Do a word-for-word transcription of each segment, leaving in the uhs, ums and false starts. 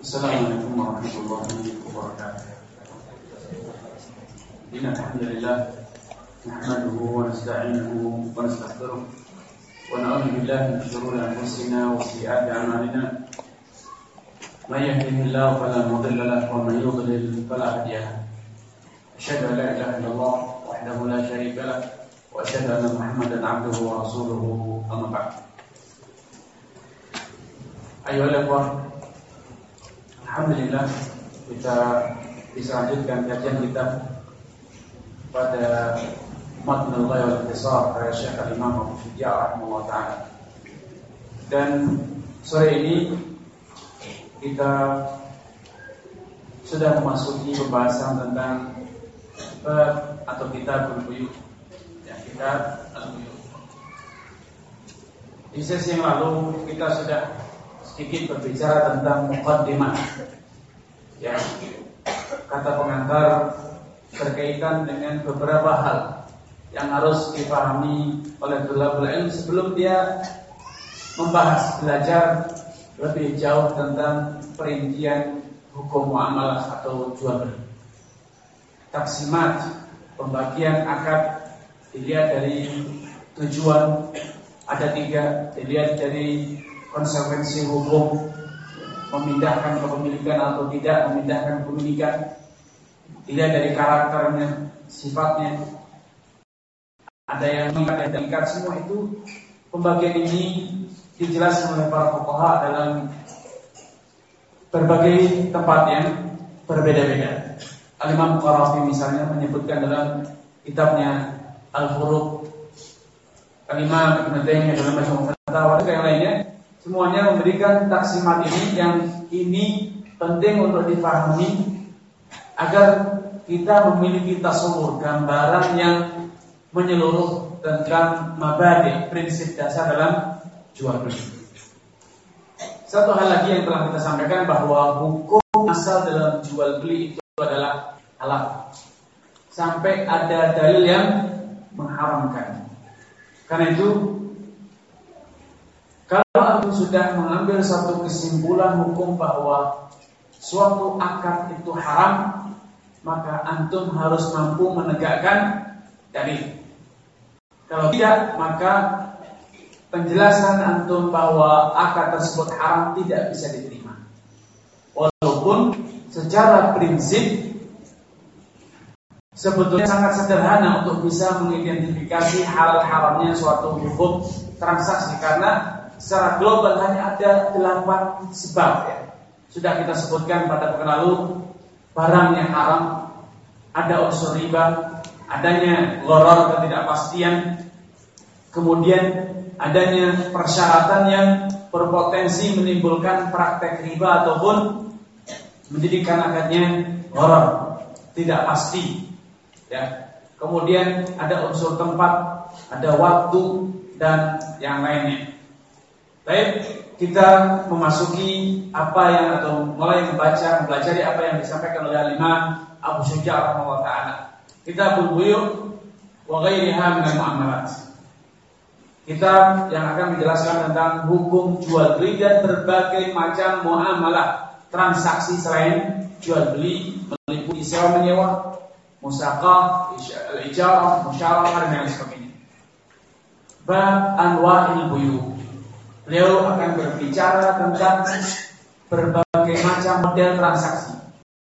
Assalamualaikum warahmatullahi wabarakatuh. Inna alhamdulillah nahmaduhu wa nasta'inuhu wa nastaghfiruh wa na'udzu billahi min shururi anfusina wa sayyiati a'malina. May yahdihillahu fala mudilla lahu wa may yudlil fala hadiya lahu. Asyhadu an la ilaha illallah wahdahu la syarika lahu wa asyhadu anna Muhammadan 'abduhu wa rasuluhu, amma ba'd. Ayolah ikhwan, alhamdulillah kita bisa lanjutkan kajian kita pada Matnul Ghaya wal Ikhtisar karya Syekh Al-Imam Abu Syuja' rahimahullah ta'ala. Dan sore ini kita sudah memasuki pembahasan tentang bab atau kitabul buyuh. Ya, kitab al-buyuh. Di sesi yang lalu kita sudah sedikit berbicara tentang muqaddimah, ya, kata pengantar berkaitan dengan beberapa hal yang harus dipahami oleh thulabul ilm sebelum dia membahas belajar lebih jauh tentang perincian hukum muamalah atau jual beli. Taksimat, pembagian akad dilihat dari tujuan, ada tiga, dilihat dari konsekuensi hukum, memindahkan kepemilikan atau tidak memindahkan kepemilikan, dilihat dari karakternya, sifatnya, ada yang mengikat dan terikat. Semua itu pembagian ini dijelaskan oleh para fuqaha dalam berbagai tempat yang berbeda-beda. Al-Imam Qarafi misalnya menyebutkan dalam kitabnya Al-Furuq, Al-Imam Ibnu Taimiyah dalam Majmu' Fatawa, dan yang lainnya, semuanya memberikan taksimat ini yang ini penting untuk dipahami agar kita memiliki tasawur, gambaran yang menyeluruh tentang mabadi, prinsip dasar dalam jual beli. Satu hal lagi yang telah kita sampaikan bahwa hukum asal dalam jual beli itu adalah halal sampai ada dalil yang mengharamkan. Karena itu, kalau antum sudah mengambil satu kesimpulan hukum bahwa suatu akad itu haram, maka antum harus mampu menegakkan dalil. Kalau tidak, maka penjelasan antum bahwa akad tersebut haram tidak bisa diterima. Walaupun secara prinsip sebetulnya sangat sederhana untuk bisa mengidentifikasi halal haramnya suatu hukum transaksi, karena secara global hanya ada delapan sebab, ya. Sudah kita sebutkan pada pekan lalu, barang yang haram, ada unsur riba, adanya gharar, ketidakpastian, kemudian adanya persyaratan yang berpotensi menimbulkan praktek riba ataupun menjadikan akadnya gharar, tidak pasti, ya. Kemudian ada unsur tempat, ada waktu, dan yang lainnya. Baik, kita memasuki apa yang atau mulai membaca, mempelajari apa yang disampaikan oleh Imam Abu Syuja' rahimahullah ta'ala. Kitabul buyuh wa ghairiha minal muamalat. Kitab yang akan menjelaskan tentang hukum jual beli dan berbagai macam muamalah, transaksi selain jual beli, meliputi sewa menyewa, musaqah, al-ijarah, musyawarah, dan lain sebagainya. Bab anwa'il buyuh. Beliau akan berbicara tentang berbagai macam model transaksi.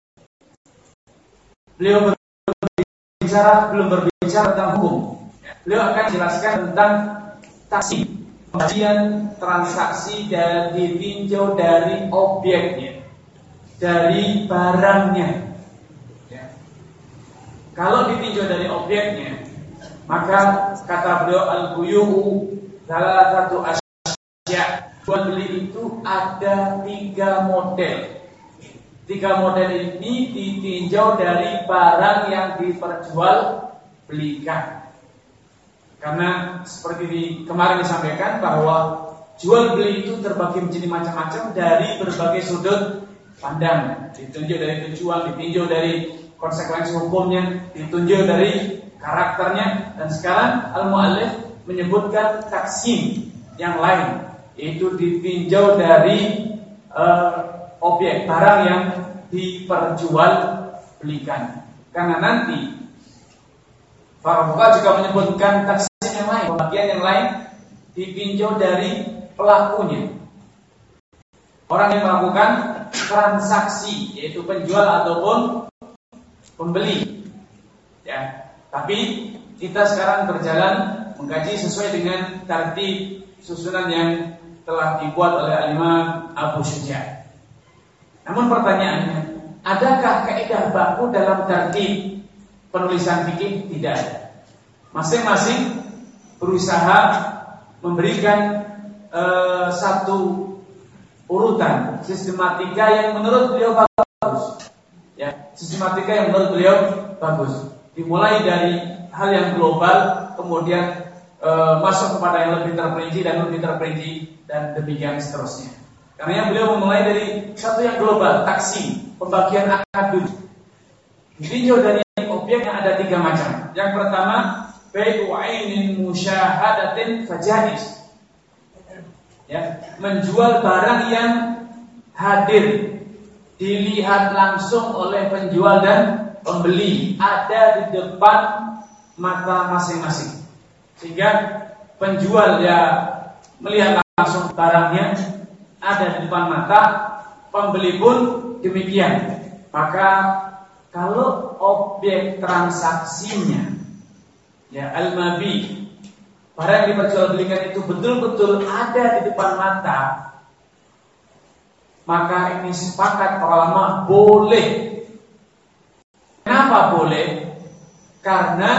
Beliau berbicara, belum berbicara tentang hukum. Beliau akan jelaskan tentang taksi, pembagian transaksi dari ditinjau dari objeknya, dari barangnya. Ya. Kalau ditinjau dari objeknya, maka kata beliau al-buyuhu salasatu asya. Ya, jual beli itu ada tiga model. Tiga model ini ditinjau dari barang yang diperjualbelikan. Karena seperti di, kemarin disampaikan bahwa jual beli itu terbagi menjadi macam-macam dari berbagai sudut pandang. Ditinjau dari tujuan, ditinjau dari konsekuensi hukumnya, ditinjau dari karakternya. Dan sekarang al-mu'allif menyebutkan taksim yang lain, yaitu ditinjau dari uh, objek barang yang diperjualbelikan. Karena nanti para fuqaha juga menyebutkan taksim yang lain, pembagian yang lain ditinjau dari pelakunya. Orang yang melakukan transaksi, yaitu penjual ataupun pembeli. Ya, tapi kita sekarang berjalan mengkaji sesuai dengan tertib susunan yang telah dibuat oleh Imam Abu Syuja. Namun pertanyaannya, adakah kaidah baku dalam tertib penulisan fikih? Tidak ada. Masing-masing berusaha memberikan uh, satu urutan sistematika yang menurut beliau bagus. Ya, sistematika yang menurut beliau bagus. Dimulai dari hal yang global, kemudian uh, masuk kepada yang lebih terperinci dan lebih terperinci dan demikian seterusnya. Karena yang beliau memulai dari satu yang global, taksim, pembagian akad dulu. Ditinjau dari objek yang ada tiga macam. Yang pertama, bai'u 'ainin musyahadatin fajaiz. Ya, menjual barang yang hadir, dilihat langsung oleh penjual dan pembeli, ada di depan mata masing-masing. Sehingga penjual ya melihat langsung barangnya ada di depan mata, pembeli pun demikian. Maka kalau objek transaksinya ya al-mabi, barang yang diperjualbelikan itu betul-betul ada di depan mata, maka ini sepakat para ulama boleh. Kenapa boleh? Karena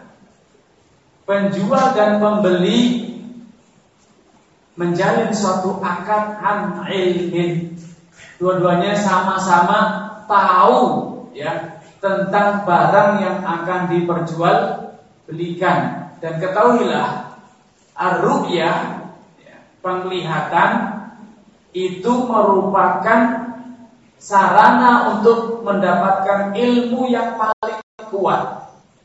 penjual dan pembeli menjalin suatu akad an ilmin. Dua-duanya sama-sama tahu ya tentang barang yang akan diperjualbelikan. Dan ketahuilah, ar-ru'yah, ya, penglihatan itu merupakan sarana untuk mendapatkan ilmu yang paling kuat.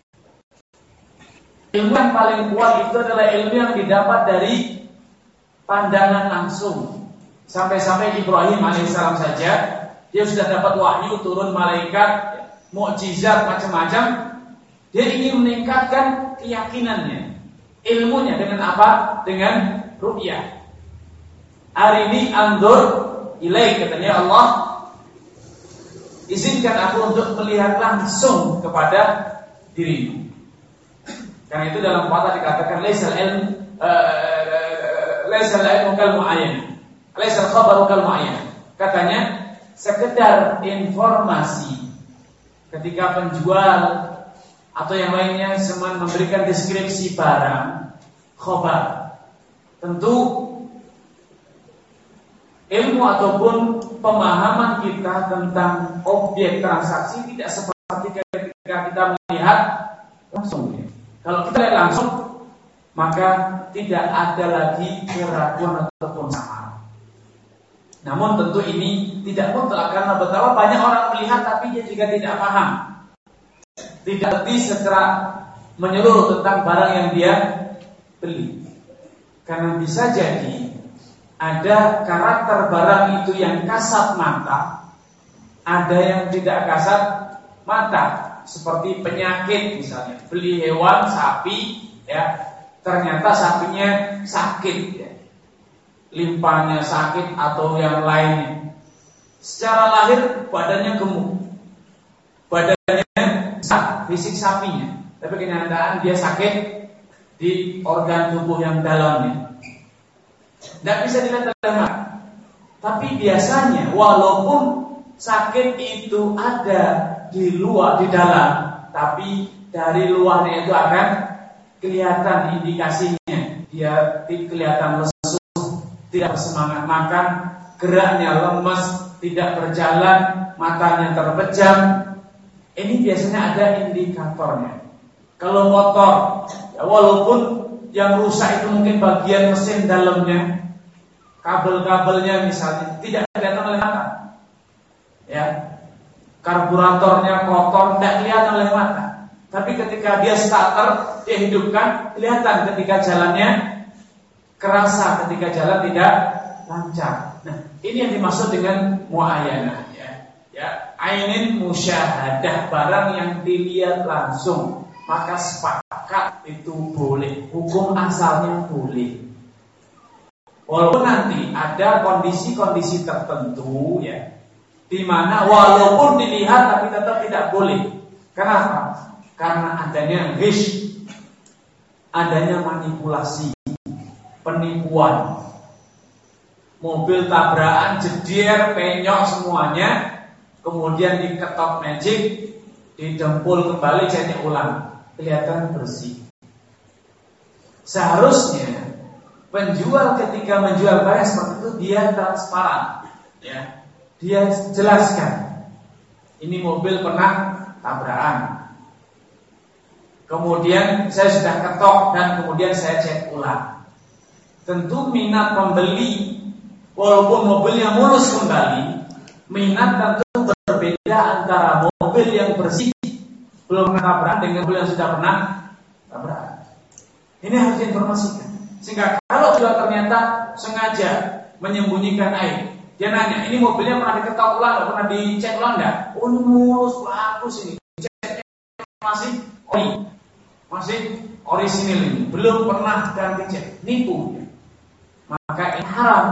Ilmu yang paling kuat itu adalah ilmu yang didapat dari pandangan langsung. Sampai-sampai Ibrahim alaihissalam saja, dia sudah dapat wahyu, turun malaikat, mukjizat macam-macam. Dia ingin meningkatkan keyakinannya, ilmunya dengan apa? Dengan ru'yah. Hari ini anzur ilaik, katanya Allah, izinkan aku untuk melihat langsung kepada dirimu. Karena itu dalam patah dikatakan laisal ilm laisal ilmu kal mu'ayyan, laisal khabaru kal mu'ayyan. Katanya sekedar informasi ketika penjual atau yang lainnya semen memberikan deskripsi barang, khabar. Tentu ilmu ataupun pemahaman kita tentang objek transaksi tidak seperti ketika kita melihat langsung. Kalau kita lihat langsung, maka tidak ada lagi keraguan ataupun salah. Namun tentu ini tidak mutlak, karena betapa banyak orang melihat tapi dia juga tidak paham, tidak ngerti secara menyeluruh tentang barang yang dia beli. Karena bisa jadi ada karakter barang itu yang kasat mata, ada yang tidak kasat mata. Seperti penyakit misalnya, beli hewan sapi, ya ternyata sapinya sakit, ya, limpahnya sakit atau yang lainnya. Secara lahir badannya gemuk, badannya sehat, fisik sapinya, tapi kenyataan dia sakit di organ tubuh yang dalamnya. Tidak bisa dilihat oleh mata. Tapi biasanya walaupun sakit itu ada di luar, di dalam, tapi dari luarnya itu akan kelihatan indikasinya. Dia kelihatan lesu, tidak bersemangat makan, geraknya lemes, tidak berjalan, matanya terpejam. Ini biasanya ada indikatornya. Kalau motor, ya walaupun yang rusak itu mungkin bagian mesin dalamnya, kabel-kabelnya misalnya, tidak kelihatan oleh mata, ya, karburatornya kotor, tidak kelihatan oleh mata. Tapi ketika dia starter, dia hidupkan, kelihatan ketika jalannya kerasa, ketika jalan tidak lancar. Nah, Ini yang dimaksud dengan muayyanah ya. Ya, ainin musyahadah, barang yang dilihat langsung, maka sepakat itu boleh. Hukum asalnya boleh. Walaupun nanti ada kondisi-kondisi tertentu ya, di mana walaupun dilihat tapi tetap tidak boleh. Kenapa? Karena adanya ghish, adanya manipulasi, penipuan. Mobil tabrakan, jeder, penyok semuanya, kemudian diketok magic, didempul kembali, jadi ulang, kelihatan bersih. Seharusnya penjual ketika menjual barang seperti itu dia transparan, ya, dia jelaskan, ini mobil pernah tabrakan, kemudian saya sudah ketok dan kemudian saya cek ulang. Tentu minat pembeli, walaupun mobilnya mulus kembali, minat tentu berbeda antara mobil yang bersih belum pernah tabrakan dengan mobil yang sudah pernah tabrakan. Ini harus diinformasikan. Sehingga kalau jual ternyata sengaja menyembunyikan air, dia nanya, ini mobilnya pernah diketok ulang, nggak pernah dicek ulang nggak? Oh, ini mulus, bagus ini, ceknya masih ori, masih orisinil ini, belum pernah ganti cek, nipu. Maka ini haram.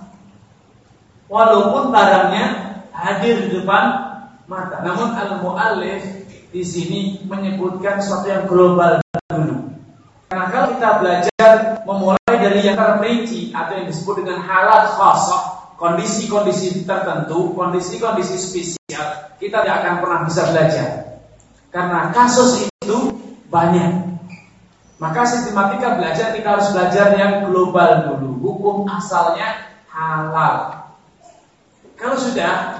Walaupun barangnya hadir di depan mata, namun al-mu'allif di sini menyebutkan sesuatu yang global dulu. Karena kalau kita belajar memulai dari yang terperinci atau yang disebut dengan halat khassah, kondisi-kondisi tertentu, kondisi-kondisi spesial, kita tidak akan pernah bisa belajar. Karena kasus itu banyak. Maka sistematika belajar kita harus belajar yang global dulu. Hukum asalnya halal. Kalau sudah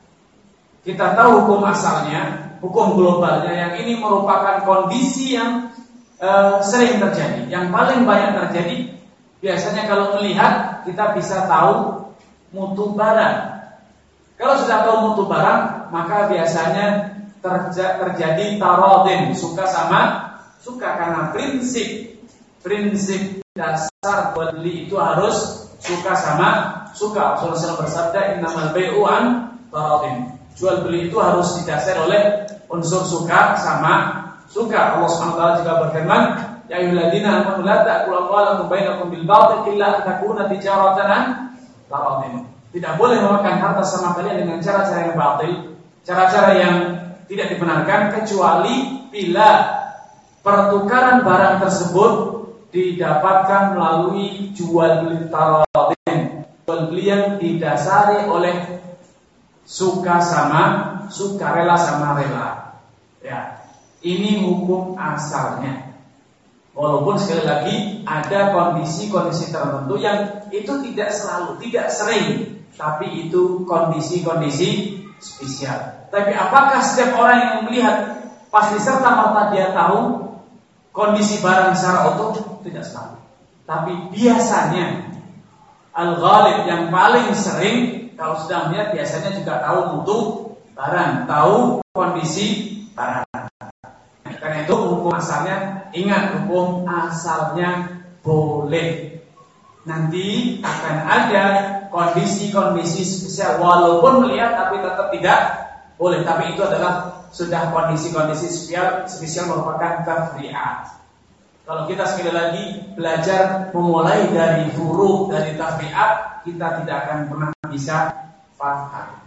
kita tahu hukum asalnya, hukum globalnya, yang ini merupakan kondisi yang Uh, sering terjadi, yang paling banyak terjadi. Biasanya kalau melihat kita bisa tahu mutu barang. Kalau sudah tahu mutu barang, maka biasanya terja- terjadi tarodin, suka sama suka, karena prinsip prinsip dasar jual beli itu harus suka sama suka. Rasulullah bersabda, innamal bai'u an tarodin. Jual beli itu harus didasari oleh unsur suka sama suka. Allah Subhanahu wa taala juga berfirman, ya ayyuhalladzina amanu la ta'kulu amwalakum bainakum bil batil illa an takuna tijaratan an taradin. Tidak boleh memakan harta sama kalian dengan cara-cara yang batil, cara-cara yang tidak dibenarkan, kecuali bila pertukaran barang tersebut didapatkan melalui jual beli taradin, jual beli yang didasari oleh suka sama suka, rela sama rela. Ya. Ini hukum asalnya. Walaupun sekali lagi ada kondisi-kondisi tertentu yang itu tidak selalu, tidak sering, tapi itu kondisi-kondisi spesial. Tapi apakah setiap orang yang melihat pasti serta-merta dia tahu kondisi barang secara utuh? Tidak selalu. Tapi biasanya al-ghalib yang paling sering kalau sudah melihat biasanya juga tahu mutu barang, tahu kondisi barang. Karena itu hukum asalnya, ingat, hukum asalnya boleh. Nanti akan ada kondisi-kondisi spesial, walaupun melihat tapi tetap tidak boleh. Tapi itu adalah sudah kondisi-kondisi spesial, spesial merupakan tafri'at. Kalau kita sekali lagi belajar memulai dari huruf, dari tafri'at, kita tidak akan pernah bisa paham.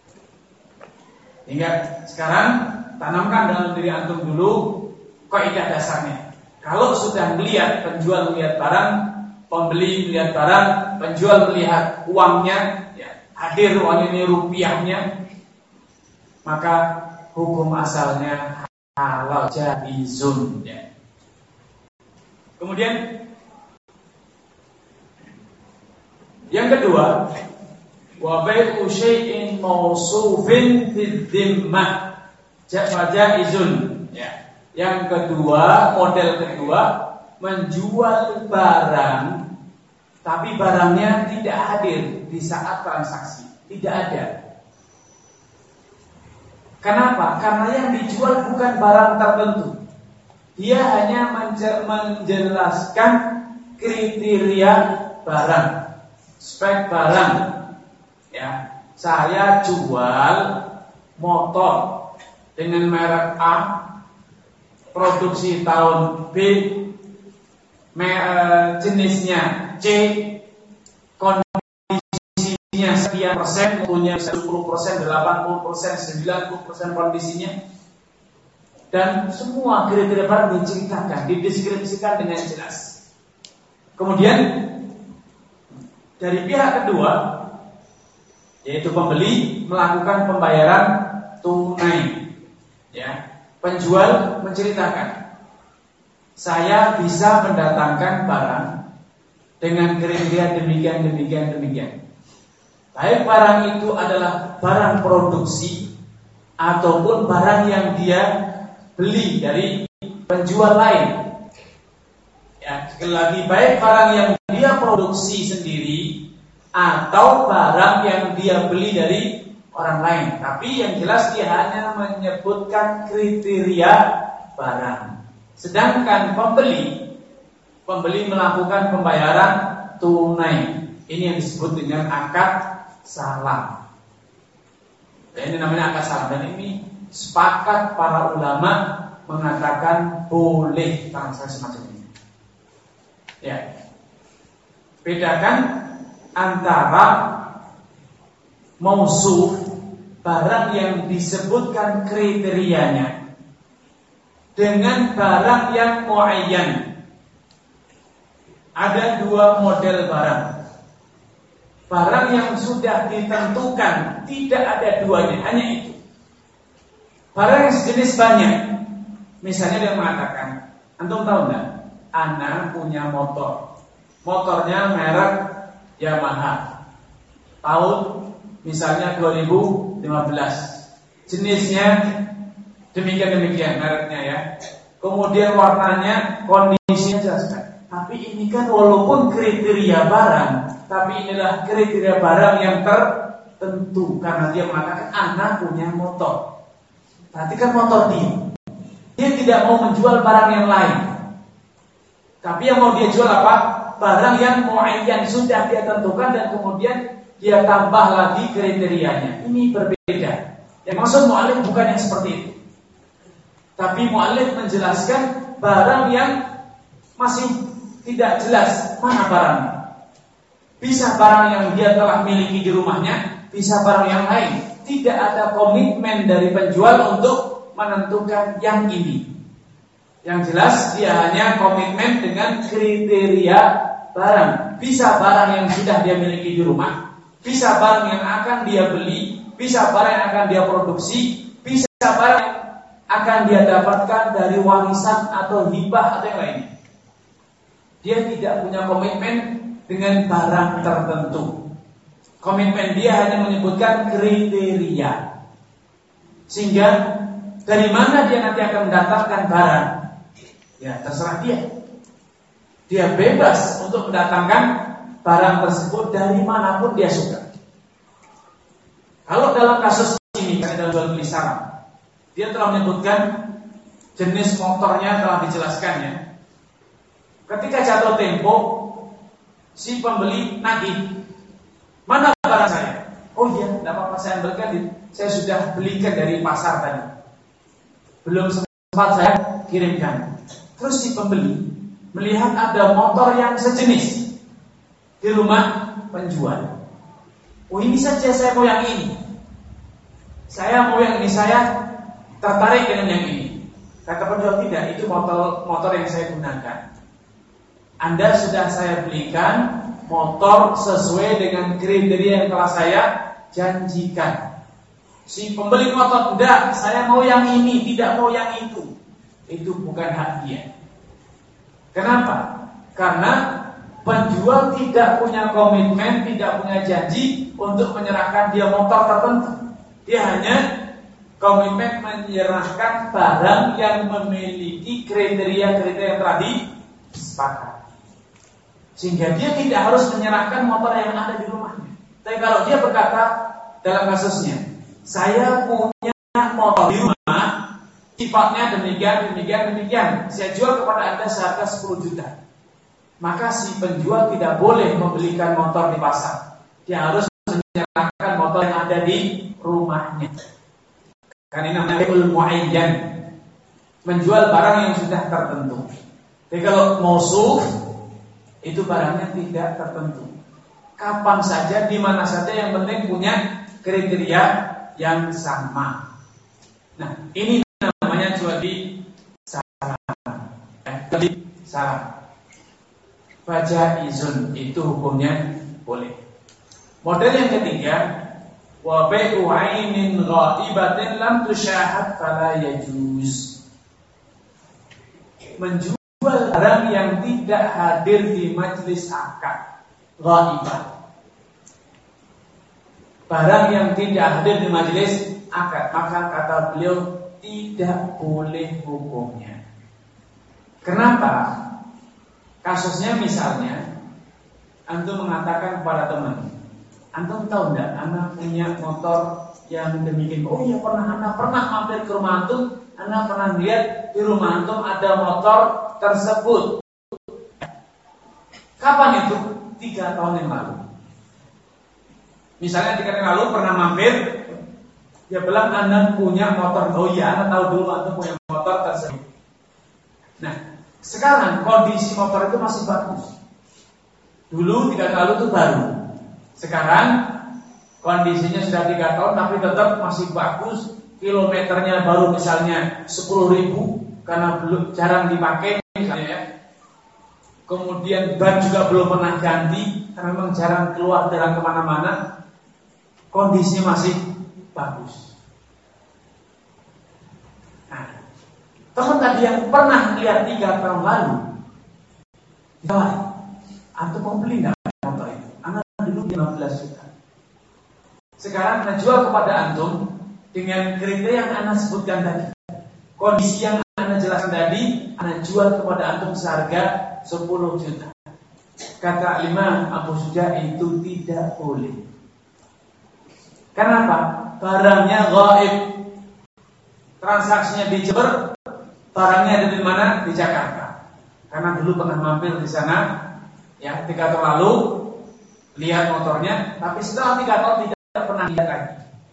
Hingga sekarang tanamkan dalam diri antum dulu kaidah dasarnya. Kalau sudah melihat, penjual melihat barang, pembeli melihat barang, penjual melihat uangnya, ya, hadir uang ini rupiahnya, maka hukum asalnya halal jaizun. Ya. Kemudian yang kedua, wa bai'u syai'in mawsufin fid dhimmah jaizun. Ya. Yang kedua, model kedua, menjual barang tapi barangnya tidak hadir di saat transaksi, tidak ada. Kenapa? Karena yang dijual bukan barang tertentu. Dia hanya menjelaskan kriteria barang, spek barang. Ya, saya jual motor dengan merek A, produksi tahun B, jenisnya C, kondisinya sekian persen, punya sepuluh persen, delapan puluh persen, sembilan puluh persen kondisinya, dan semua kriteria barang diceritakan, dideskripsikan dengan jelas. Kemudian dari pihak kedua, yaitu pembeli, melakukan pembayaran tunai. Ya, penjual menceritakan, saya bisa mendatangkan barang dengan kriteria demikian, demikian, demikian. Baik barang itu adalah barang produksi ataupun barang yang dia beli dari penjual lain. Ya, sekali lagi, baik barang yang dia produksi sendiri atau barang yang dia beli dari orang lain. Tapi yang jelas dia hanya menyebutkan kriteria barang. Sedangkan pembeli Pembeli melakukan pembayaran tunai. Ini yang disebut dengan akad salam. Dan ini namanya akad salam. Dan ini sepakat para ulama mengatakan boleh transaksi semacam ini. Ya. Bedakan antara mausuf, barang yang disebutkan kriterianya, dengan barang yang muayyan. Ada dua model barang. Barang yang sudah ditentukan, tidak ada duanya, hanya itu. Barang yang sejenis banyak. Misalnya dia mengatakan, antum tahu enggak? Ana punya motor. Motornya merek Yamaha. Tahun misalnya dua ribu lima belas. Jenisnya demikian-demikian mereknya ya. Kemudian warnanya, kondisinya jelas. Tapi ini kan walaupun kriteria barang, tapi inilah kriteria barang yang tertentu. Karena dia mengatakan anak punya motor. Berarti kan motor dia. Dia tidak mau menjual barang yang lain. Tapi yang mau dia jual apa? Barang yang muayyan sudah dia tentukan dan kemudian dia tambah lagi kriterianya. Ini berbeda. Yang maksud mu'alif bukan yang seperti itu. Tapi mu'alif menjelaskan barang yang masih tidak jelas mana barangnya. Bisa barang yang dia telah miliki di rumahnya, bisa barang yang lain. Tidak ada komitmen dari penjual untuk menentukan yang ini. Yang jelas dia hanya komitmen dengan kriteria barang. Bisa barang yang sudah dia miliki di rumah, bisa barang yang akan dia beli, bisa barang yang akan dia produksi, bisa barang yang akan dia dapatkan dari warisan atau hibah atau yang lainnya. Dia tidak punya komitmen dengan barang tertentu. Komitmen dia hanya menyebutkan kriteria. Sehingga dari mana dia nanti akan mendatangkan barang? Ya terserah dia. Dia bebas untuk mendatangkan barang tersebut dari manapun dia suka. Kalau dalam kasus ini, karena dalam jual beli salam, dia telah menyebutkan jenis motornya, telah dijelaskannya. Ketika jatuh tempo, si pembeli nagih, mana barang saya? Oh iya, tidak apa-apa, saya ambilkan. Saya sudah belikan dari pasar tadi, belum sempat saya kirimkan. Terus si pembeli melihat ada motor yang sejenis di rumah penjual. Oh ini saja saya mau yang ini. Saya mau yang ini, saya tertarik dengan yang ini. Kata penjual, tidak, itu motor motor yang saya gunakan. Anda sudah saya belikan motor sesuai dengan kriteria yang telah saya janjikan. Si pembeli motor, tidak, saya mau yang ini, tidak mau yang itu. Itu bukan hak dia. Kenapa? Karena penjual tidak punya komitmen, tidak punya janji untuk menyerahkan dia motor tertentu. Dia hanya komitmen menyerahkan barang yang memiliki kriteria-kriteria yang telah disepakati. Sehingga dia tidak harus menyerahkan motor yang ada di rumahnya. Tapi kalau dia berkata dalam kasusnya, saya punya motor di rumah, sifatnya demikian, demikian, demikian, saya jual kepada Anda seharga sepuluh juta. Maka si penjual tidak boleh membelikan motor di pasar. Dia harus menyerahkan motor yang ada di rumahnya. Kan ini namanya bai'ul muayyan, menjual barang yang sudah tertentu. Jadi kalau mausuf itu barangnya tidak tertentu. Kapan saja, di mana saja, yang penting punya kriteria yang sama. Nah, ini namanya jual di salam. Eh, di salam. Baca izun itu hukumnya boleh. Model yang ketiga, wa bai'u 'ainin ghaibatin lam tusyahad fala yajuz. Menjual barang yang tidak hadir di majelis akad, ghaibah. Barang yang tidak hadir di majelis akad, maka kata beliau tidak boleh hukumnya. Kenapa? Kasusnya misalnya antum mengatakan kepada teman, antum tahu enggak, anak punya motor yang demikian. Oh iya pernah, anak pernah mampir ke rumah antum, anak pernah lihat di rumah antum ada motor tersebut. Kapan itu? Tiga tahun yang lalu. Misalnya tiga tahun yang lalu pernah mampir, dia bilang anak punya motor. Oh iya, anak tahu dulu antum punya motor tersebut. Nah, sekarang kondisi motor itu masih bagus. Dulu tiga tahun lalu itu baru. Sekarang kondisinya sudah tiga tahun tapi tetap masih bagus. Kilometernya baru misalnya sepuluh ribu karena belum jarang dipakai misalnya ya. Kemudian ban juga belum pernah ganti karena memang jarang keluar, jarang kemana-mana. Kondisinya masih bagus. Nah, teman tadi yang pernah lihat tiga tahun lalu, ditawari, antum mau beli nggak motor itu? Anak dulu lima belas juta. Sekarang anak jual kepada antum dengan kriteria yang anak sebutkan tadi. Kondisi yang anak jelaskan tadi, anak jual kepada antum seharga sepuluh juta. Kata Imam Abu Suja itu tidak boleh. Kenapa? Barangnya gaib. Transaksinya di Jember, barangnya ada di mana? Di Jakarta. Karena dulu pernah mampir di sana, ya tiga tahun lalu lihat motornya, tapi setelah tiga tahun tidak pernah lihat lagi.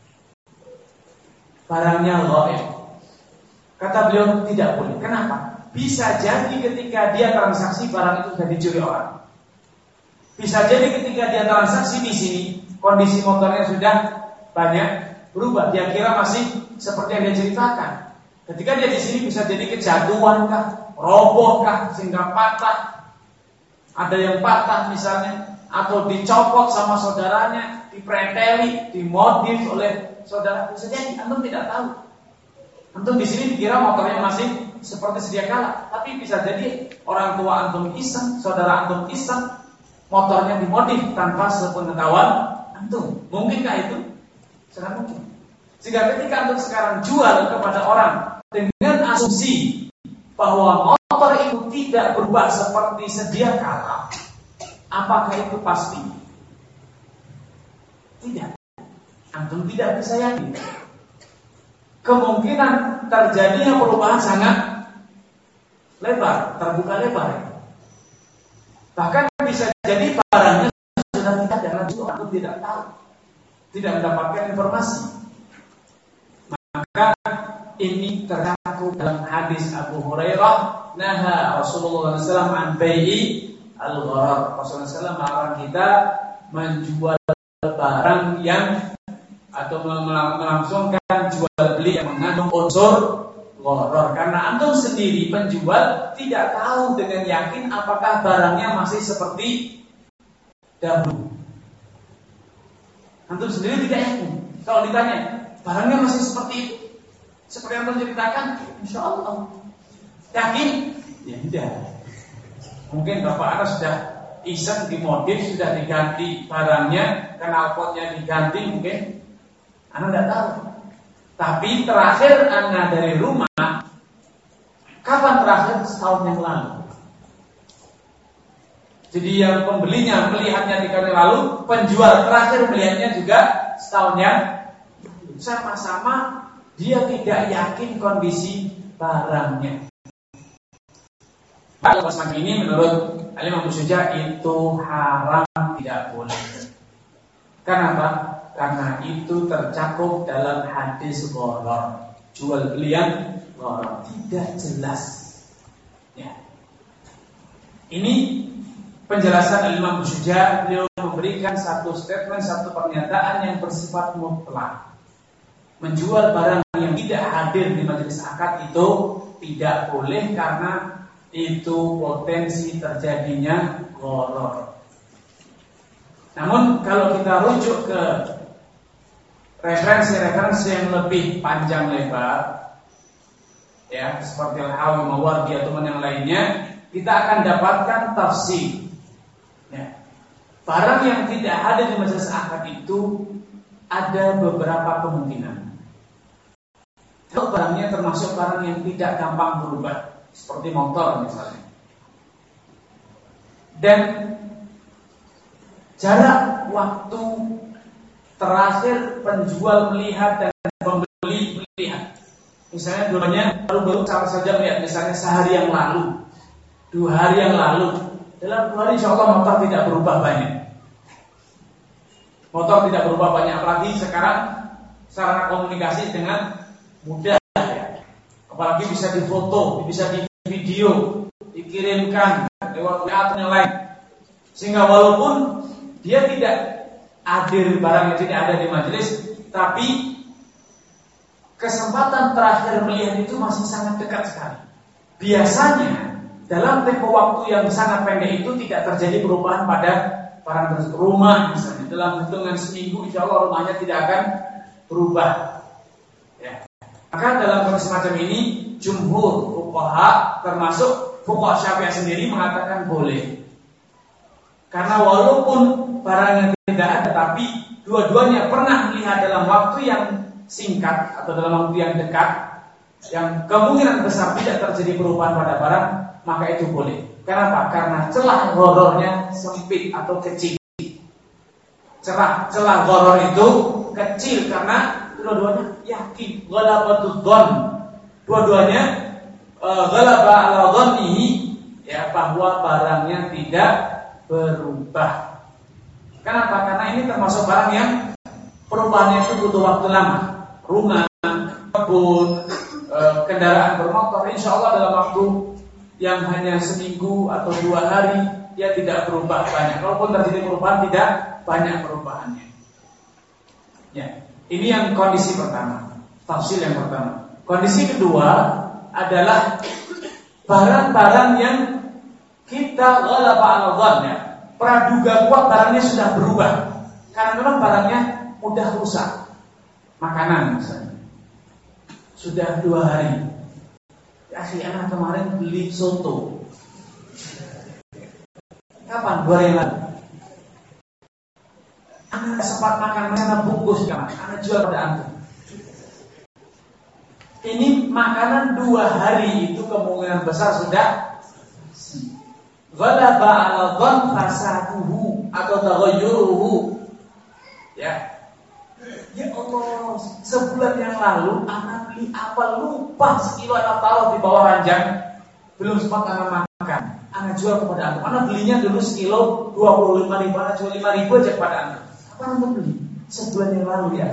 Barangnya gaib. Kata beliau tidak boleh. Kenapa? Bisa jadi ketika dia transaksi barang itu sudah dicuri orang. Bisa jadi ketika dia transaksi di sini kondisi motornya sudah banyak berubah. Dia kira masih seperti yang dia ceritakan. Ketika dia di sini bisa jadi kejatuhan kah, roboh kah, sehingga patah. Ada yang patah misalnya, atau dicopot sama saudaranya, diprenteli, dimodif oleh saudara. Bisa jadi, antum tidak tahu. Antum di sini dikira motornya masih seperti sedia kala, tapi bisa jadi orang tua antum iseng, saudara antum iseng, motornya dimodif tanpa sepengetahuan antum. Mungkinkah itu? Sangat mungkin. Sehingga ketika antum sekarang jual kepada orang dengan asumsi bahwa motor itu tidak berubah seperti sedia kala, apakah itu pasti? Tidak. Antum tidak bisa yakin. Kemungkinan terjadinya perubahan sangat lebar, terbuka lebar. Bahkan bisa jadi barangnya sudah tidak ada, itu antum tidak tahu, tidak mendapatkan informasi. Maka ini tercakup dalam hadis Abu Hurairah, naha Rasulullah sallallahu alaihi wasallam an bai'i al-gharar. Rasulullah sallallahu alaihi wasallam melarang kita menjual barang yang atau melangsungkan jual beli yang mengandung unsur gharar. Karena antum sendiri penjual tidak tahu dengan yakin apakah barangnya masih seperti dahulu. Antum sendiri tidak yakin. Kalau ditanya, barangnya masih seperti itu, seperti yang antum ceritakan, insya Allah yakin? Ya tidak. Mungkin bapak anda sudah iseng dimodif, sudah diganti barangnya, knalpotnya diganti, mungkin anda tidak tahu. Tapi terakhir anda dari rumah, kapan terakhir? Setahun yang lalu. Jadi yang pembelinya melihatnya tiga tahun lalu, penjual terakhir melihatnya juga setahun yang sama-sama dia tidak yakin kondisi barangnya. Kalau semacam ini menurut Imam Abu Suja itu haram, tidak boleh. Kenapa? karena itu tercakup dalam hadis gharar. Jual belian gharar tidak jelas. Ya. Ini penjelasan Imam Busyuja. Beliau memberikan satu statement, satu pernyataan yang bersifat mutlak. Menjual barang yang tidak hadir di majelis akad itu tidak boleh karena itu potensi terjadinya gharar. Namun kalau kita rujuk ke referensi-referensi yang lebih panjang lebar, ya seperti Al-Hawi, Mawardi atau yang lainnya, kita akan dapatkan tafsir. Ya. Barang yang tidak hadir di majelis akad itu ada beberapa kemungkinan. Kalau barangnya termasuk barang yang tidak gampang berubah, seperti motor misalnya. Dan jarak waktu terakhir penjual melihat dan pembeli melihat. Misalnya dulunya baru-baru sama saja melihat, misalnya sehari yang lalu, dua hari yang lalu. Dalam dua hari insya Allah motor tidak berubah banyak. Motor tidak berubah banyak, apalagi sekarang sarana komunikasi dengan mudah ya. Apalagi bisa difoto, bisa di video, dikirimkan lewat W A atau yang lain. Sehingga walaupun dia tidak hadir, barangnya tidak ada di majelis, tapi kesempatan terakhir melihat itu masih sangat dekat sekali. Biasanya dalam tempo waktu yang sangat pendek itu tidak terjadi perubahan pada barang rumah misalnya. Dalam hitungan seminggu insya Allah rumahnya tidak akan berubah ya. Maka dalam kondisi semacam ini jumhur fuqaha termasuk fuqaha Syafi'iyah sendiri mengatakan boleh. Karena walaupun barangnya tidak ada, tapi dua-duanya pernah melihat dalam waktu yang singkat atau dalam waktu yang dekat, yang kemungkinan besar tidak terjadi perubahan pada barang, maka itu boleh. Kenapa? Karena celah gharornya sempit atau kecil. Celah celah gharor itu kecil karena dua-duanya yakin, ghalabatud dzan. Dua-duanya ghalaba ala dhannihi, ya, bahwa barangnya tidak berubah. Kenapa? Karena ini termasuk barang yang perubahannya itu butuh waktu lama. Rumah, kebun, e, kendaraan bermotor, insya Allah dalam waktu yang hanya seminggu atau dua hari dia tidak berubah banyak. Kalaupun terjadi perubahan tidak banyak perubahannya. Ya, ini yang kondisi pertama, tafsir yang pertama. Kondisi kedua adalah barang-barang yang kita ghalaba ala dhannya, praduga kuat barangnya sudah berubah karena memang barangnya mudah rusak. Makanan misalnya sudah dua hari. Akhi, anak kemarin beli soto. Kapan? Dua hari lalu. Anak sempat makan, anak bungkus kan? Anak jual pada antum. Ini makanan dua hari itu kemungkinan besar sudah ghalaba ala dhann fasaduhu atau taghayyuruhu. Ya. Ya Allah, sebulan yang lalu anak beli apa lupa, sekilo anak taruh di bawah ranjang, belum sempat anak makan. Anak jual kepada anak. Anak belinya dulu sekilo dua puluh lima ribu, anak jual lima ribu aja kepada anak. Apa anak beli? Sebulan yang lalu ya.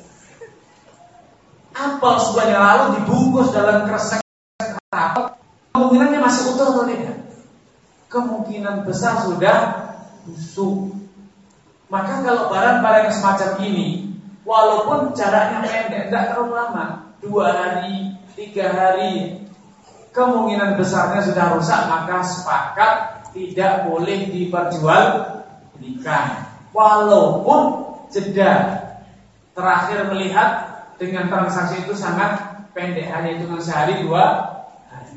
Apel sebulan yang lalu dibungkus dalam kresek apel, kemungkinannya masih utuh atau tidak? Kemungkinan besar sudah busuk. Maka kalau barang-barang yang semacam ini, walaupun jaraknya pendek, tidak terlalu lama, dua hari, tiga hari, kemungkinan besarnya sudah rusak, maka sepakat tidak boleh diperjualbelikan. Walaupun jeda terakhir melihat dengan transaksi itu sangat pendek, hanya hitungan sehari dua hari.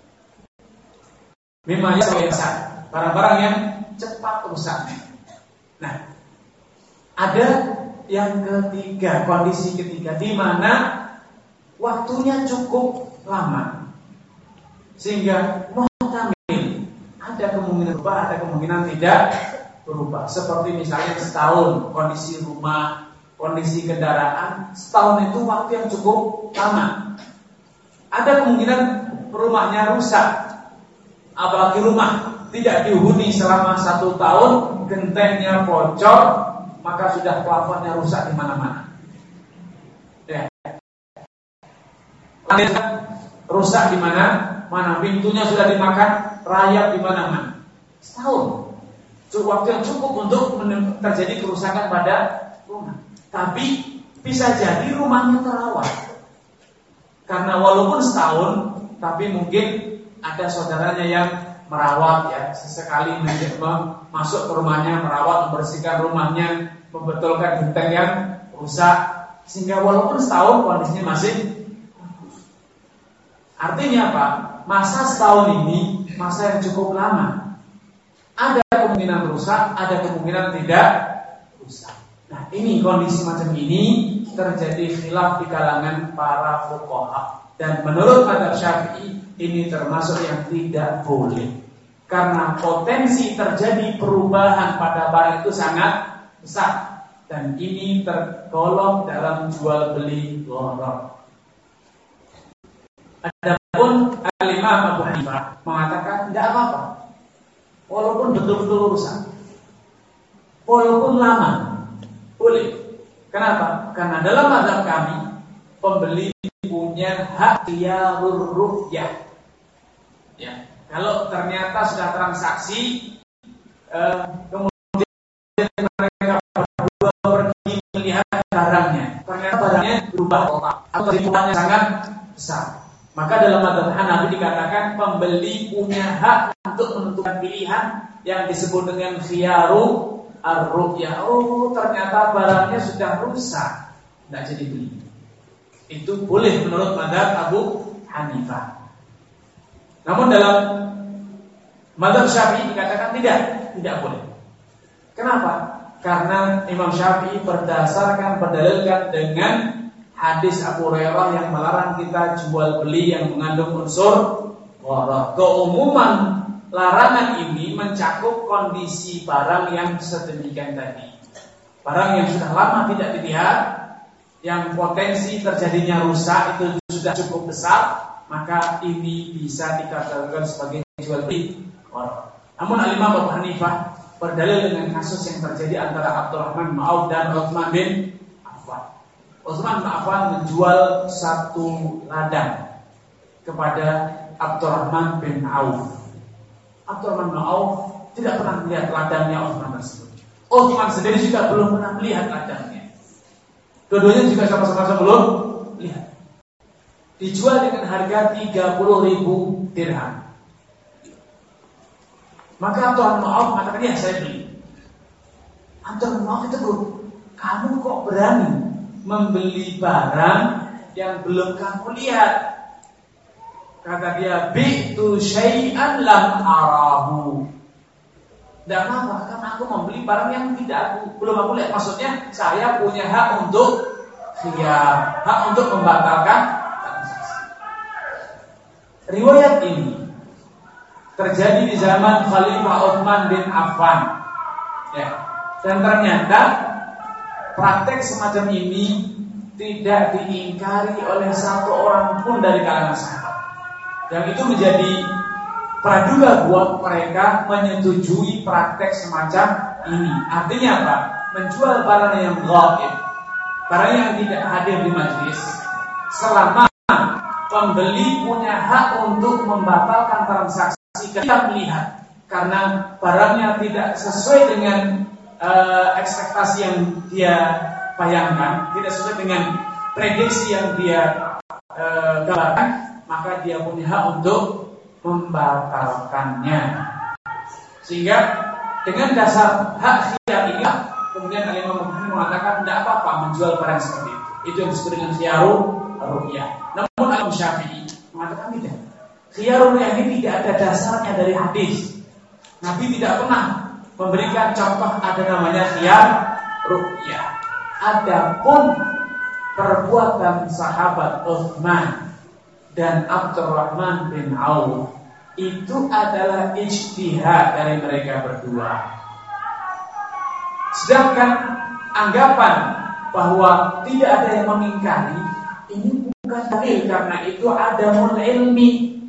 Memang biasa barang-barang yang cepat rusaknya. Nah, ada yang ketiga, kondisi ketiga di mana waktunya cukup lama sehingga muhtamil, ada kemungkinan berubah, ada kemungkinan tidak berubah. Seperti misalnya setahun, kondisi rumah, kondisi kendaraan, setahun itu waktu yang cukup lama. Ada kemungkinan rumahnya rusak, apalagi rumah tidak dihuni selama satu tahun, gentengnya bocor, maka sudah plafonnya rusak di mana-mana. Ya. Rusak di mana? Mana pintunya sudah dimakan, rayap di mana-mana. Setahun. Waktu yang cukup untuk terjadi kerusakan pada rumah. Tapi bisa jadi rumahnya terawat. Karena walaupun setahun, tapi mungkin ada saudaranya yang merawat ya, sesekali masuk ke rumahnya, merawat, membersihkan rumahnya, membetulkan genteng yang rusak, sehingga walaupun setahun kondisinya masih. Artinya apa? Masa setahun ini masa yang cukup lama. Ada kemungkinan rusak, ada kemungkinan tidak rusak. Nah, ini kondisi macam ini terjadi khilaf di kalangan para fuqaha. Dan menurut mazhab Syafi'i ini termasuk yang tidak boleh. Karena potensi terjadi perubahan pada barang itu sangat besar. Dan ini tergolong dalam jual beli gharar. Adapun Al-Imam Abu Hanifah mengatakan tidak apa-apa, walaupun betul-betul rusak, walaupun lama, boleh. Kenapa? Karena dalam mazhab kami pembeli punya hak khiyarur ru'yah. Ya, kalau ternyata sudah transaksi, eh, kemudian mereka berdua pergi melihat barangnya, ternyata barangnya berubah total atau jumlahnya sangat besar. Maka dalam mazhab Hanafi dikatakan pembeli punya hak untuk menentukan pilihan yang disebut dengan khiyaru ar-ru'yah. Oh, ternyata barangnya sudah rusak, tidak jadi beli. Itu boleh menurut mazhab Abu Hanifah. Namun dalam mazhab Syafi'i dikatakan tidak, tidak boleh. Kenapa? Karena Imam Syafi'i berdasarkan berdalilkan dengan hadis Abu Hurairah yang melarang kita jual beli yang mengandung unsur gharar. Keumuman larangan ini mencakup kondisi barang yang sedemikian tadi. Barang yang sudah lama tidak dilihat, yang potensi terjadinya rusak itu sudah cukup besar, maka ini bisa dikategorikan sebagai jual beli gharar. Namun Al-Imam Abu Hanifah berdalil dengan kasus yang terjadi antara Abdurrahman bin Auf dan Utsman bin Affan. Utsman bin Affan menjual satu ladang kepada Abdurrahman bin Auf. Abdurrahman bin Auf tidak pernah melihat ladangnya Utsman tersebut. Utsman sendiri juga belum pernah melihat ladangnya. Dua-duanya juga sama-sama belum lihat. Dijual dengan harga tiga puluh ribu dirham. Maka Abdurrahman bin Auf mengatakan, ya saya beli. Abdurrahman bin Auf itu, kamu kok berani membeli barang yang belum kamu lihat? Kata dia, bi'tu syai'an lam arahu. Tidak apa-apa, kan aku membeli barang yang tidak aku belum aku lihat. Maksudnya saya punya hak untuk khiyar, hak untuk membatalkan transaksi. Riwayat ini terjadi di zaman Khalifah Utsman bin Affan. Ya. Dan ternyata praktek semacam ini tidak diingkari oleh satu orang pun dari kalangan sahabat. Yang itu menjadi praduga buat mereka menyetujui praktek semacam ini. Artinya apa? Menjual barang yang ghaib, barang yang tidak hadir di majelis, selama pembeli punya hak untuk membatalkan transaksi ketika melihat, karena barangnya tidak sesuai dengan uh, ekspektasi yang dia bayangkan, tidak sesuai dengan prediksi yang dia uh, gambarkan, maka dia punya hak untuk membatalkannya. Sehingga dengan dasar hak khiyar ini, kemudian Al-Imam Abu Hanifah mengatakan tidak apa-apa menjual barang seperti itu. Itu yang disebut dengan khiyaru ru'yah. Namun Al-Imam Syafi'i mengatakan tidak. Khiyaru ru'yah ini tidak ada dasarnya dari hadis. Nabi tidak pernah memberikan contoh ada namanya khiyar ru'yah. Adapun perbuatan sahabat Utsman dan Abdurrahman bin Auf itu adalah ijtihad dari mereka berdua. Sedangkan anggapan bahwa tidak ada yang mengingkari ini bukan dalil, karena itu adamul ilmi.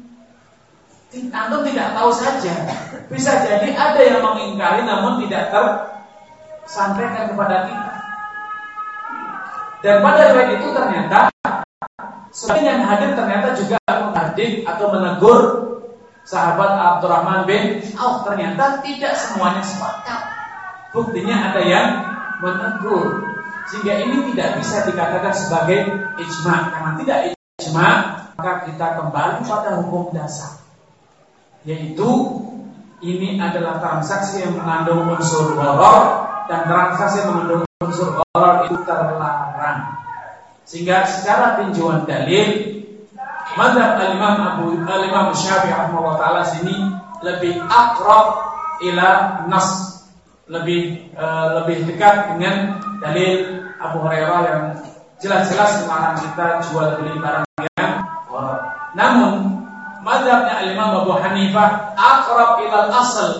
Antum tidak tahu saja. Bisa jadi ada yang mengingkari namun tidak ter sampaikan kepada kita. Dan pada riwayat itu ternyata sebagian yang hadir ternyata juga menghadir atau menegur sahabat Abdurrahman bin Auf. Ternyata tidak semuanya sepakat. Buktinya ada yang menegur. Sehingga ini tidak bisa dikatakan sebagai ijma. Karena tidak ijma, maka kita kembali pada hukum dasar, yaitu ini adalah transaksi yang mengandung unsur gharar, dan transaksi yang mengandung unsur gharar itu terlarang. Sehingga secara tinjauan dalil, mazhab al-Imam Abu al-Imam Syafi'i rahimahullah taala sini lebih aqrab ila nas, lebih uh, lebih dekat dengan dalil Abu Hurairah yang jelas-jelas melarang kita jual beli barang yang gharar. Namun mazhabnya al-Imam Abu Hanifah aqrab ila al-asl.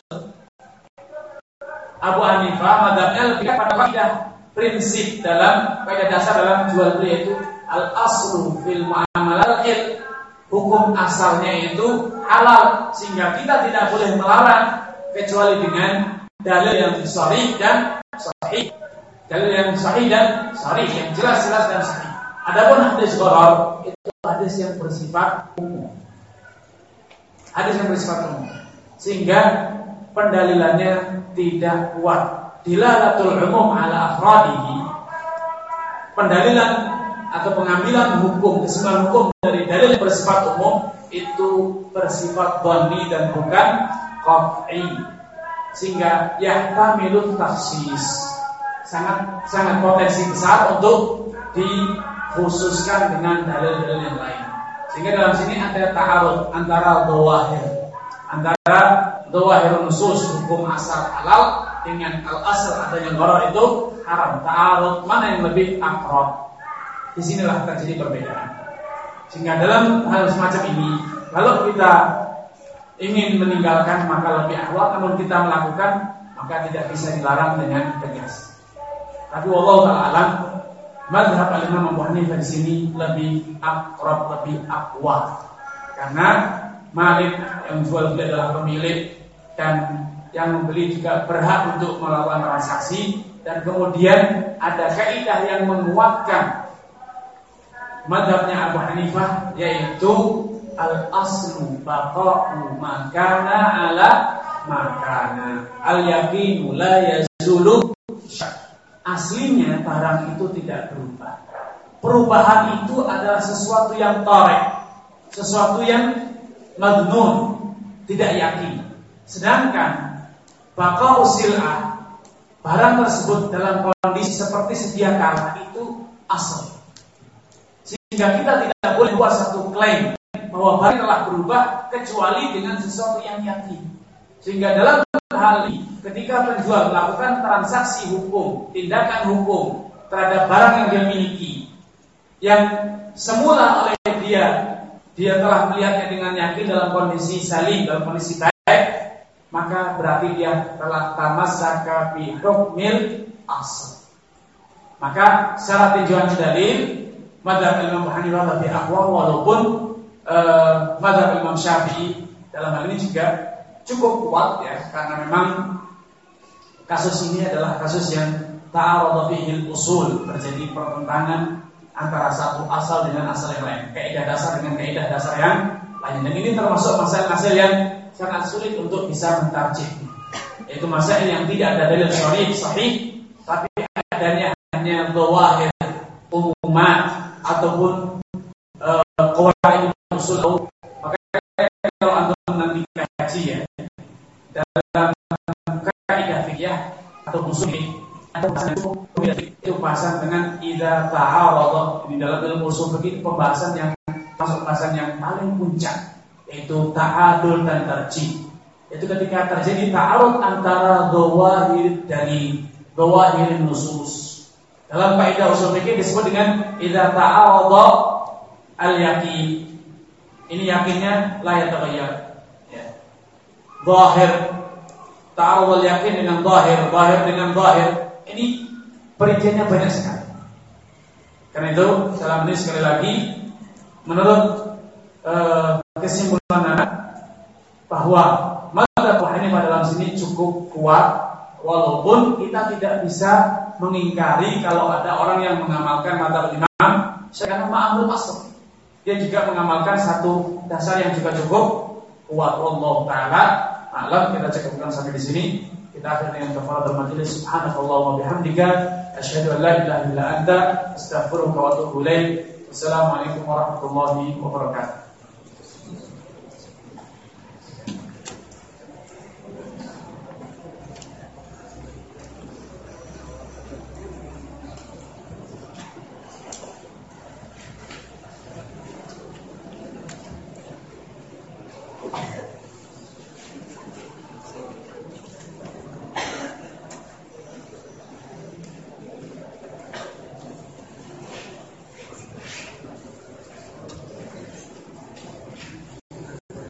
Abu Hanifah mazhabnya lebih pada kaidah prinsip dalam kaidah dasar dalam jual beli, yaitu al-aslu fil muamalah al-hil. Hukum asalnya itu halal, sehingga kita tidak boleh melarang kecuali dengan dalil yang sahih dan sahih. Dalil yang sahih dan sahih, yang jelas-jelas dan sahih. Adapun hadis gharar itu hadis yang bersifat umum. Hadis yang bersifat umum, sehingga pendalilannya tidak kuat. Dilalatul umum ala afradihi, pendalilan atau pengambilan hukum, kesimpulan hukum dari dalil yang bersifat umum itu bersifat dhanni dan bukan qat'i, sehingga yahtamilut takhsis, sangat sangat potensi besar untuk dikhususkan dengan dalil-dalil yang lain. Sehingga dalam sini ada ta'arud antara dhawahir, antara dhawahir nusus hukum asal halal dengan al-asal adanya gharar itu haram. Ta'arud mana yang lebih akrab? Di sinilah terjadi perbedaan. Sehingga dalam hal semacam ini, kalau kita ingin meninggalkan maka lebih ahwat, namun kita melakukan maka tidak bisa dilarang dengan tegas. Tapi wallahu ta'ala alam, mazhab al-Imam Abu Hanifah di sini lebih akrab, lebih aqwa. Karena Malik yang jual beli adalah pemilik, dan yang membeli juga berhak untuk melakukan transaksi. Dan kemudian ada kaidah yang menguatkan mazhabnya Abu Hanifah, yaitu al-aslu baqa'u makana ala makana, al-yaqinu la yazulu. Aslinya barang itu tidak berubah. Perubahan itu adalah sesuatu yang tarik, sesuatu yang madnun, tidak yakin. Sedangkan baqa'u sil'ah, barang tersebut dalam kondisi seperti sedia kala, itu asal. Sehingga kita tidak boleh buat satu klaim bahwa barang telah berubah kecuali dengan sesuatu yang yakin. Sehingga dalam hal ini, ketika penjual melakukan transaksi hukum, tindakan hukum terhadap barang yang dia miliki, yang semula oleh dia dia telah melihatnya dengan yakin dalam kondisi salim, dalam kondisi baik, maka berarti dia telah tamassaka bi hukmil asl. Maka secara tinjauan dalil, mazhab Imam Abu Hanifah lebih aqwa, walaupun uh, mazhab Imam Syafi'i dalam hal ini juga cukup kuat, ya, karena memang kasus ini adalah kasus yang ta'arada fihi usul, terjadi pertentangan antara satu asal dengan asal yang lain, kaidah dasar dengan kaidah dasar yang lain. Dan ini termasuk masalah-masalah yang sangat sulit untuk bisa mentarjih, yaitu masalah yang tidak ada dalil syar'i sahih, tapi adanya hanya dhawahir umumat ataupun qawaid uh, usul. Maka kalau antum nanti kaji, ya, dalam kaidah fikih atau usul ada bahasan itu, itu bahasan dengan idza ta'arada. Di dalam ilmu usul fikih pembahasan yang masuk bahasan yang paling puncak, yaitu ta'adul dan tarjih. Itu ketika terjadi ta'arud antara dhawahir dari dhawahir nusus. Dalam kaidah usul fikih disebut dengan idza ta'arada al-yaqin. Ini yakinnya la yataghayyar, ya. Zahir, ta'arud al-yaqin dengan zahir, zahir dengan zahir. Ini perinciannya banyak sekali. Karena itu, salam ini sekali lagi, menurut uh, kesimpulan anak bahwa mazhab Abu Hanifah dalam sini cukup kuat, Walaupun kita tidak bisa mengingkari kalau ada orang yang mengamalkan mazhab Imam Syafi'i ma'amul asr. Dia juga mengamalkan satu dasar yang juga cukup kuat. Wallahu taala a'lam. Kita cukupkan sampai di sini. Kita akhiri dengan kafaratul majelis. Subhanallah wa bihamdika asyhadu an la ilaha illa anta astaghfiruka wa atubu ilaik. Wassalamualaikum warahmatullahi wabarakatuh.